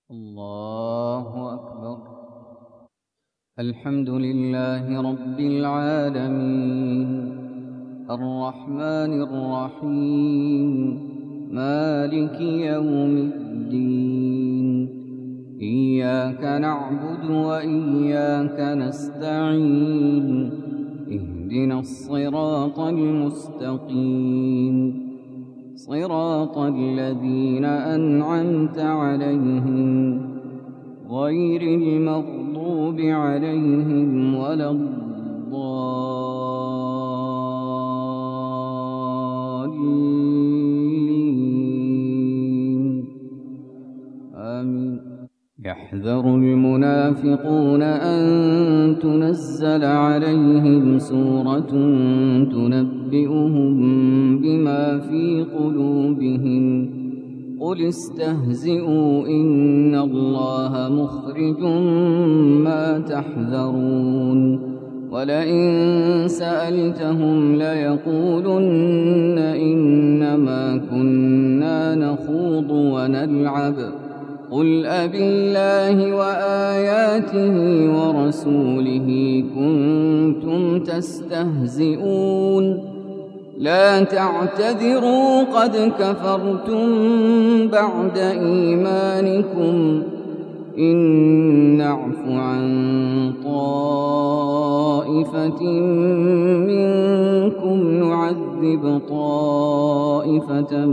الله أكبر. الحمد لله رب العالمين الرحمن الرحيم مالك يوم الدين. إياك نعبد وإياك نستعين. اهدنا الصراط المستقيم، صراط الذين أنعمت عليهم غير المغضوب عليهم ولا الضالين. آمين. يحذر المنافقون أن تنزل عليهم سورة تنبئهم بما في قلوبهم قل استهزئوا إن الله مخرج ما تحذرون. ولئن سألتهم ليقولن إنما كنا نخوض ونلعب قل أبالله وآياته ورسوله كنتم تستهزئون. لا تعتذروا قد كفرتم بعد إيمانكم إن نعف عن طائفة منكم نعذب طائفة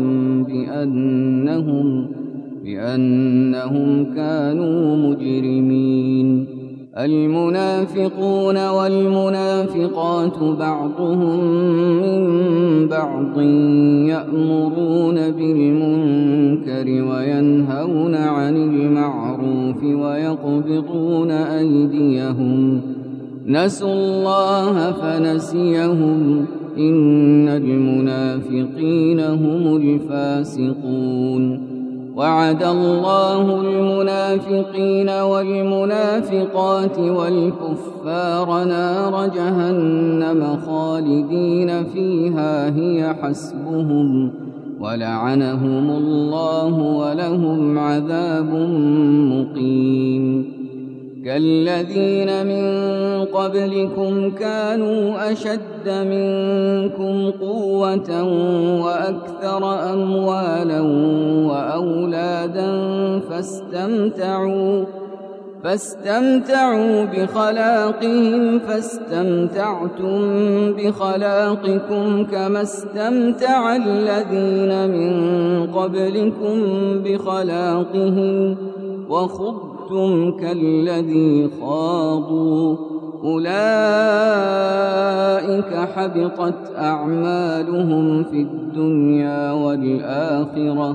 بأنهم كانوا مجرمين. المنافقون والمنافقات بعضهم من بعض يأمرون بالمنكر وينهون عن المعروف ويقبضون أيديهم نسوا الله فنسيهم إن المنافقين هم الفاسقون. وعد الله المنافقين والمنافقات والكفار نار جهنم خالدين فيها هي حسبهم ولعنهم الله ولهم عذاب مقيم. كالذين من قبلكم كانوا أشد منكم قوة وأكثر أموالا وأولادا فاستمتعوا بخلاقهم فاستمتعتم بخلاقكم كما استمتع الذين من قبلكم بخلاقهم وخضتم كالذي خاضوا أولئك حبطت أعمالهم في الدنيا والآخرة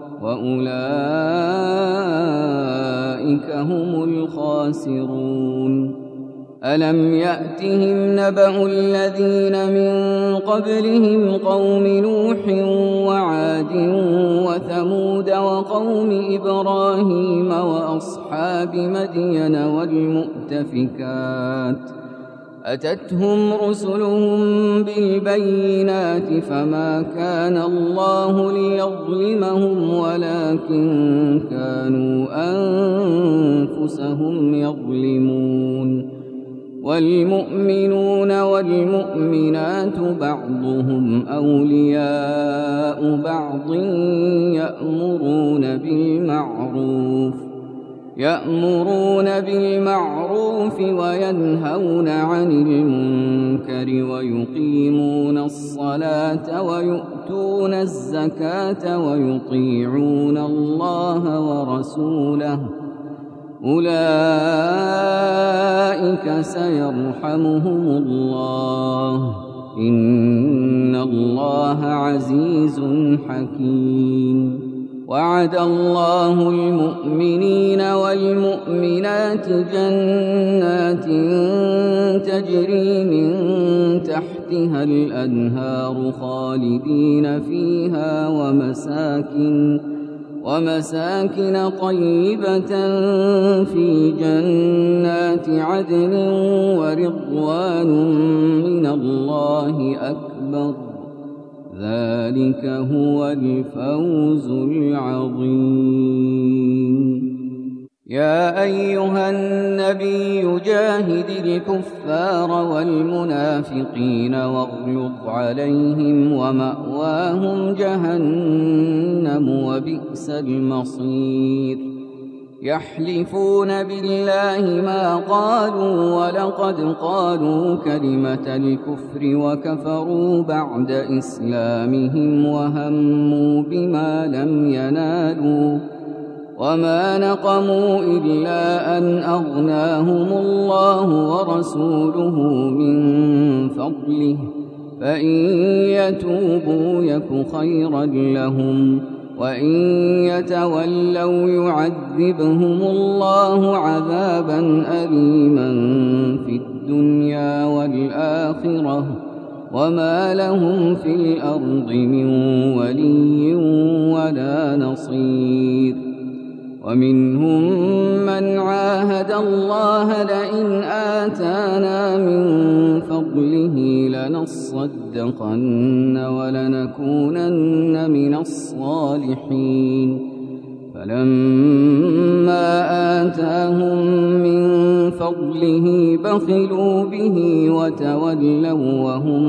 وأولئك هم الخاسرون. ألم يأتهم نبأ الذين من قبلهم قوم نوح وعاد وثمود وقوم إبراهيم وأصحاب مدين والمؤتفكات أتتهم رسلهم بالبينات فما كان الله ليظلمهم ولكن كانوا أنفسهم يظلمون. والمؤمنون والمؤمنات بعضهم أولياء بعض يأمرون بالمعروف وينهون عن المنكر ويقيمون الصلاة ويؤتون الزكاة ويطيعون الله ورسوله أولئك سيرحمهم الله إن الله عزيز حكيم. وعد الله المؤمنين والمؤمنات جنات تجري من تحتها الأنهار خالدين فيها ومساكن طيبة في جنات عدن ورضوان من الله أكبر ذلك هو الفوز العظيم. يا أيها النبي جاهد الكفار والمنافقين واغلظ عليهم ومأواهم جهنم وبئس المصير يحلفون بالله ما قالوا ولقد قالوا كلمة الكفر وكفروا بعد إسلامهم وهموا بما لم ينالوا وما نقموا إلا أن أغناهم الله ورسوله من فضله فإن يتوبوا يك خيرا لهم وإن يتولوا يعذبهم الله عذابا أليما في الدنيا والآخرة وما لهم في الأرض من ولي ولا نصير ومنهم من عاهد الله لئن آتانا من فضله لنصدقن ولنكونن من الصالحين فلما آتاهم من فضله بخلوا به وتولوا وهم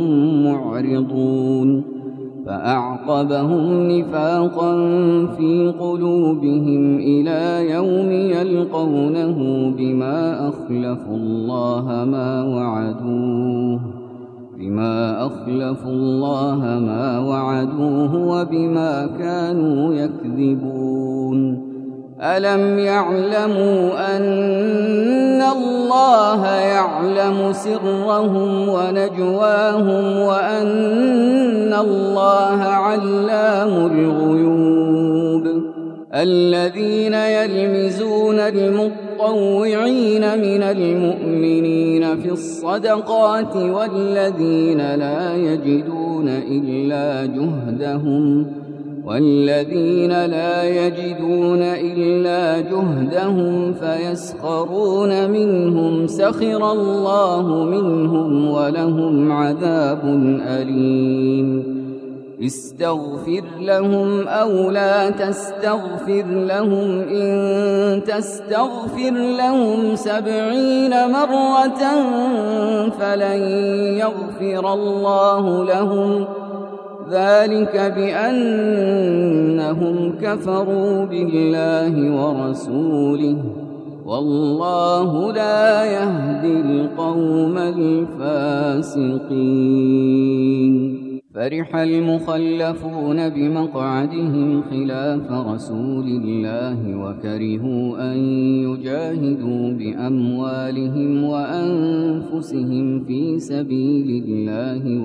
معرضون فأعقبهم نفاقا في قلوبهم إلى يوم يلقونه بما أخلفوا الله ما وعدوه وبما كانوا يكذبون ألم يعلموا أن الله يعلم سرهم ونجواهم وأن الله علام الغيوب الذين يلمزون المطوعين من المؤمنين في الصدقات والذين لا يجدون إلا جهدهم فيسخرون منهم سخر الله منهم ولهم عذاب أليم استغفر لهم أو لا تستغفر لهم إن تستغفر لهم 70 مرة فلن يغفر الله لهم ذلك بأنهم كفروا بالله ورسوله والله لا يهدي القوم الفاسقين فرح المخلفون بمقعدهم خلاف رسول الله وكرهوا أن يجاهدوا بأموالهم وأنفسهم في سبيل الله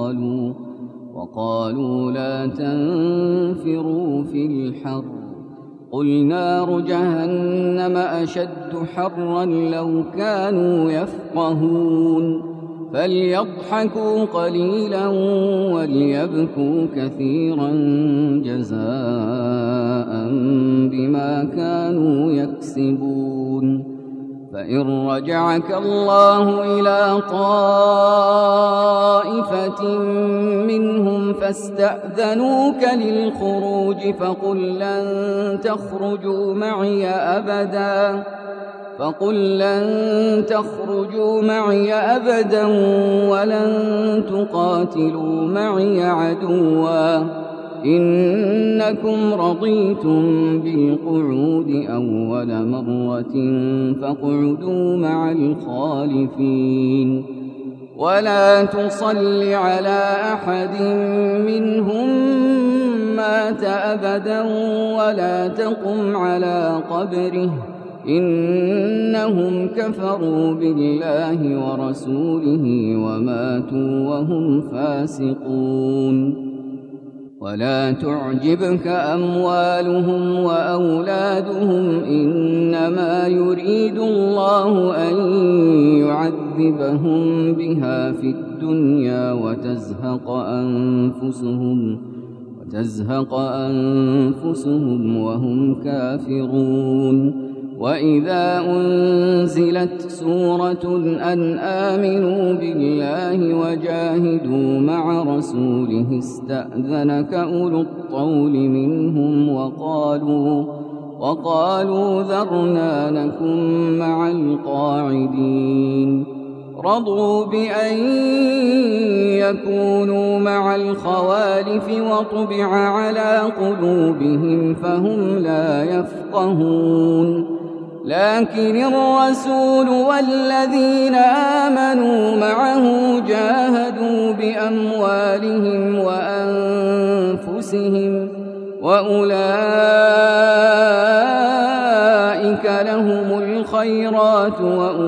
وقالوا لا تنفروا في الحر قل نار جهنم أشد حرا لو كانوا يفقهون فليضحكوا قليلا وليبكوا كثيرا جزاء بما كانوا يكسبون فإن رجعك الله إلى طائفة منهم فاستأذنوك للخروج فقل لن تخرجوا معي أبدا ولن تقاتلوا معي عدوا إنكم رضيتم بالقعود أول مرة فاقعدوا مع الخالفين ولا تصل على أحد منهم مات أبدا ولا تقم على قبره إنهم كفروا بالله ورسوله وماتوا وهم فاسقون ولا تعجبك أموالهم وأولادهم إنما يريد الله أن يعذبهم بها في الدنيا وتزهق أنفسهم وهم كافرون وإذا أنزلت سورة أن آمنوا بالله وجاهدوا مع رسوله استأذنك أولو الطول منهم وقالوا ذرنا نكن مع القاعدين رضوا بأن يكونوا مع الخوالف وطبع على قلوبهم فهم لا يفقهون لكن الرسول والذين آمنوا معه جاهدوا بأموالهم وأنفسهم وأولئك لهم الخيرات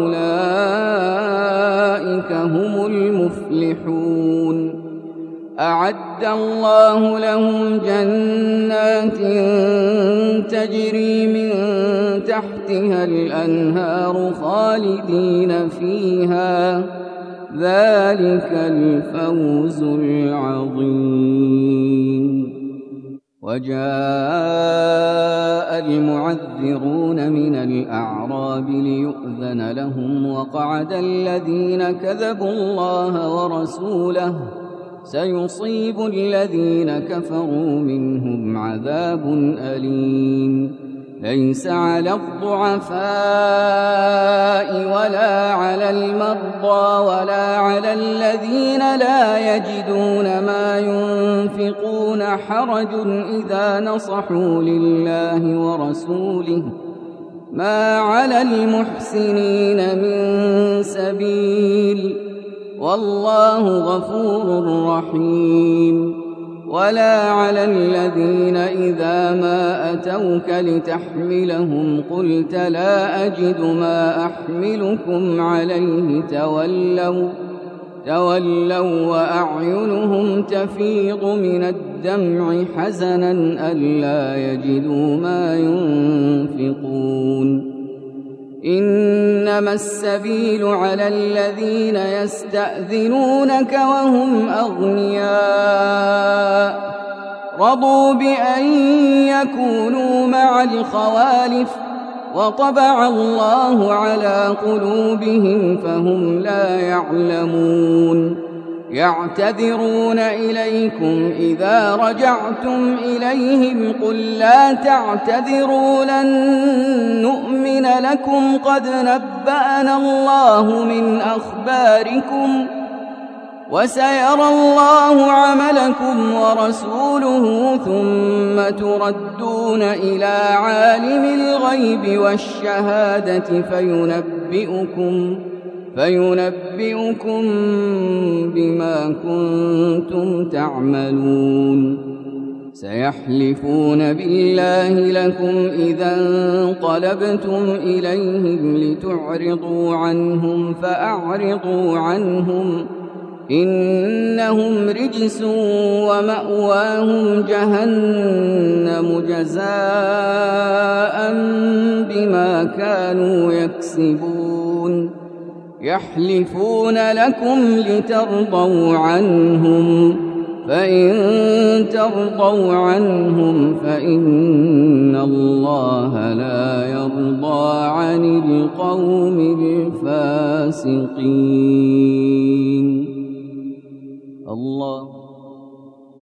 وأولئك هم المفلحون أعد الله لهم جنات تجري من تحتها الأنهار خالدين فيها ذلك الفوز العظيم وجاء المعذرون من الأعراب ليؤذن لهم وقعد الذين كذبوا الله ورسوله سيصيب الذين كفروا منهم عذاب أليم ليس على الضعفاء ولا على المرضى ولا على الذين لا يجدون ما ينفقون حرج إذا نصحوا لله ورسوله ما على المحسنين من سبيل والله غفور رحيم ولا على الذين إذا ما أتوك لتحملهم قلت لا أجد ما أحملكم عليه تولوا وأعينهم تفيض من الدمع حزنا ألا يجدوا ما ينفقون إنما السبيل على الذين يستأذنونك وهم أغنياء رضوا بأن يكونوا مع الخوالف وطبع الله على قلوبهم فهم لا يعلمون يعتذرون إليكم إذا رجعتم إليهم قل لا تعتذروا لن نؤمن لكم قد نبأنا الله من أخباركم وسيرى الله عملكم ورسوله ثم تردون إلى عالم الغيب والشهادة فينبئكم بما كنتم تعملون سيحلفون بالله لكم إذا انقلبتم إليهم لتعرضوا عنهم فأعرضوا عنهم إنهم رجس ومأواهم جهنم جزاء بما كانوا يكسبون يحلفون لكم لترضوا عنهم فإن ترضوا عنهم فإن الله لا يرضى عن القوم الفاسقين الله